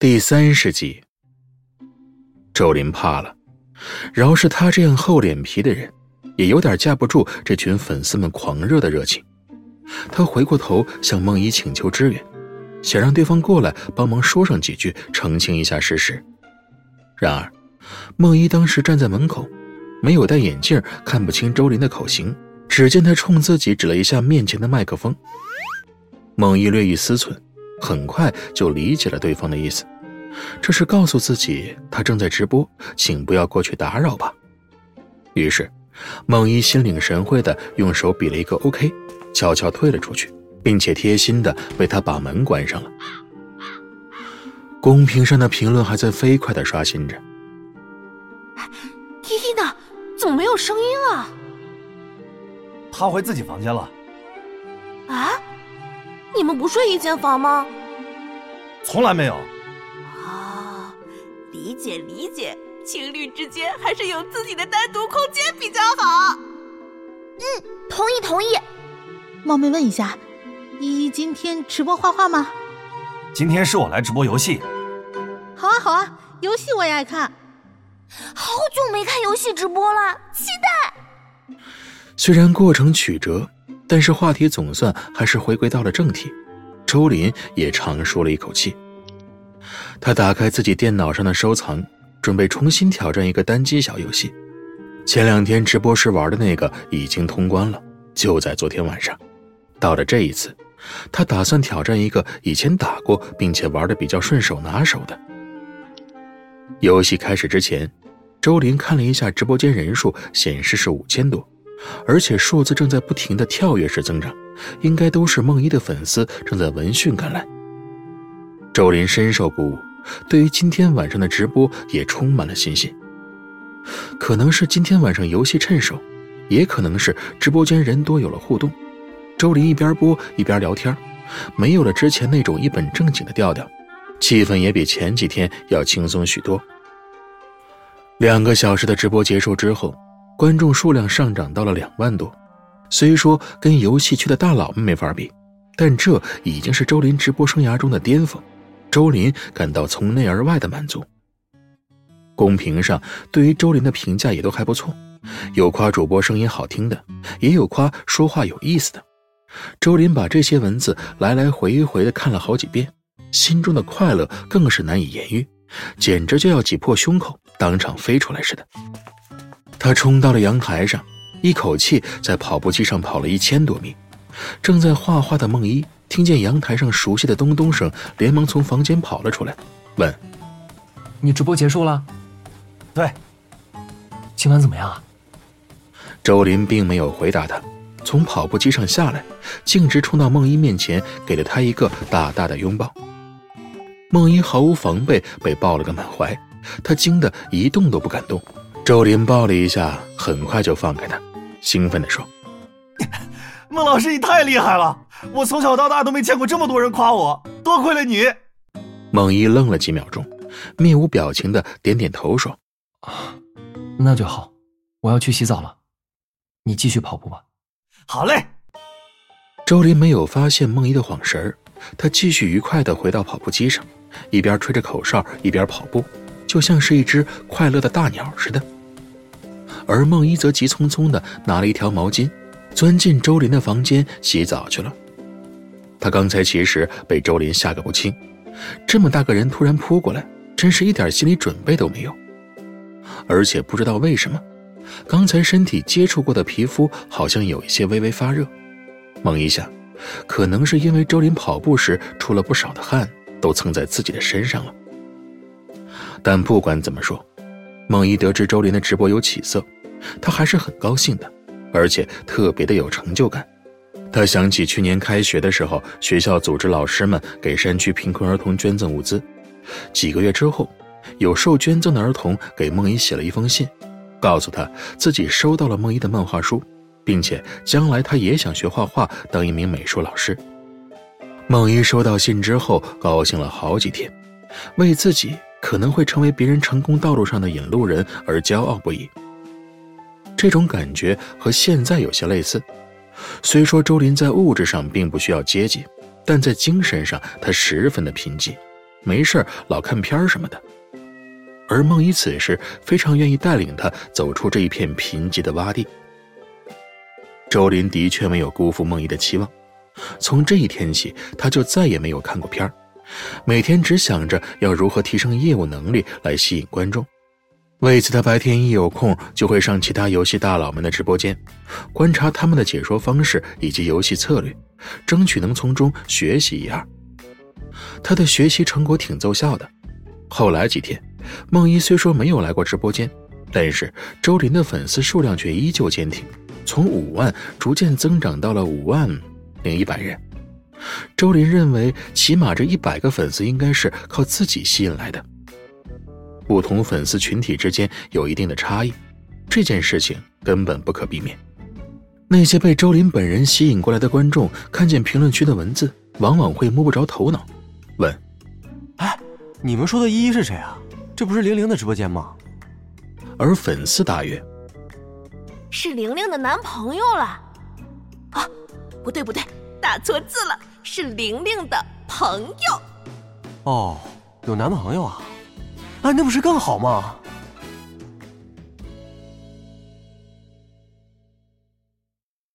第30集。周林怕了，饶是他这样厚脸皮的人，也有点架不住这群粉丝们狂热的热情。他回过头向梦一请求支援，想让对方过来帮忙说上几句，澄清一下事实。然而梦一当时站在门口，没有戴眼镜，看不清周林的口型，只见他冲自己指了一下面前的麦克风。梦一略一思忖，很快就理解了对方的意思，这是告诉自己他正在直播，请不要过去打扰吧。于是梦一心领神会地用手比了一个 OK， 悄悄退了出去，并且贴心地为他把门关上了。公屏上的评论还在飞快地刷新着。 T T 呢？怎么没有声音了？ 他回自己房间了。 啊？你们不睡一间房吗？ 从来没有。 啊，理解理解，情侣之间还是有自己的单独空间比较好。 同意同意。 冒昧问一下，依依今天直播画画吗？ 今天是我来直播游戏。 好啊好啊，游戏我也爱看。 好久没看游戏直播了，期待。 虽然过程曲折，但是话题总算还是回归到了正题。周林也长舒了一口气。他打开自己电脑上的收藏，准备重新挑战一个单机小游戏。前2天直播时玩的那个已经通关了，就在昨天晚上。到了这一次，他打算挑战一个以前打过并且玩得比较顺手拿手的。游戏开始之前，周林看了一下直播间人数，显示是5000多，而且数字正在不停地跳跃式增长，应该都是梦一的粉丝正在闻讯赶来。周林深受鼓舞，对于今天晚上的直播也充满了信心。可能是今天晚上游戏趁手，也可能是直播间人多有了互动。周林一边播一边聊天，没有了之前那种一本正经的调调，气氛也比前几天要轻松许多。2个小时的直播结束之后，观众数量上涨到了2万多。虽说跟游戏区的大佬们没法比，但这已经是周林直播生涯中的巅峰。周林感到从内而外的满足。公屏上对于周林的评价也都还不错，有夸主播声音好听的，也有夸说话有意思的。周林把这些文字来来回回的看了好几遍，心中的快乐更是难以言喻，简直就要挤破胸口当场飞出来似的。他冲到了阳台上，一口气在跑步机上跑了1000多米。正在画画的梦一听见阳台上熟悉的咚咚声，连忙从房间跑了出来，问： 你直播结束了？ 对。 今晚怎么样啊？ 周林并没有回答他，从跑步机上下来，径直冲到梦一面前，给了他一个大大的拥抱。梦一毫无防备被抱了个满怀，他惊得一动都不敢动。周林抱了一下，很快就放开他，兴奋地说： 孟老师你太厉害了，我从小到大都没见过这么多人夸我，多亏了你。 梦一愣了几秒钟，面无表情地点点头说： 那就好，我要去洗澡了，你继续跑步吧。 好嘞。 周林没有发现梦一的晃神，他继续愉快地回到跑步机上，一边吹着口哨一边跑步，就像是一只快乐的大鸟似的。而梦一则急匆匆地拿了一条毛巾，钻进周林的房间洗澡去了。他刚才其实被周林吓个不轻，这么大个人突然扑过来，真是一点心理准备都没有。而且不知道为什么，刚才身体接触过的皮肤好像有一些微微发热。梦一想，可能是因为周林跑步时出了不少的汗，都蹭在自己的身上了。但不管怎么说，梦一得知周林的直播有起色，他还是很高兴的，而且特别的有成就感。他想起去年开学的时候，学校组织老师们给山区贫困儿童捐赠物资。几个月之后，有受捐赠的儿童给梦一写了一封信，告诉他自己收到了梦一的漫画书，并且将来他也想学画画，当一名美术老师。梦一收到信之后高兴了好几天，为自己可能会成为别人成功道路上的引路人而骄傲不已。这种感觉和现在有些类似，虽说周林在物质上并不需要阶级，但在精神上他十分的贫瘠。 没事老看片什么的。而梦怡此时非常愿意带领他走出这一片贫瘠的洼地。周林的确没有辜负梦怡的期望，从这一天起，他就再也没有看过片，每天只想着要如何提升业务能力来吸引观众。为此，他白天一有空就会上其他游戏大佬们的直播间，观察他们的解说方式以及游戏策略，争取能从中学习一二。他的学习成果挺奏效的。后来几天，梦怡虽说没有来过直播间，但是周林的粉丝数量却依旧坚挺，从5万逐渐增长到了50100人。周林认为起码这100个粉丝应该是靠自己吸引来的。不同粉丝群体之间有一定的差异，这件事情根本不可避免。那些被周林本人吸引过来的观众看见评论区的文字，往往会摸不着头脑，问： 哎，你们说的依依是谁啊？这不是玲玲的直播间吗？ 而粉丝答曰： 是玲玲的男朋友了。啊，不对，打错字了，是玲玲的朋友。 哦，有男朋友啊？哎，那不是更好吗？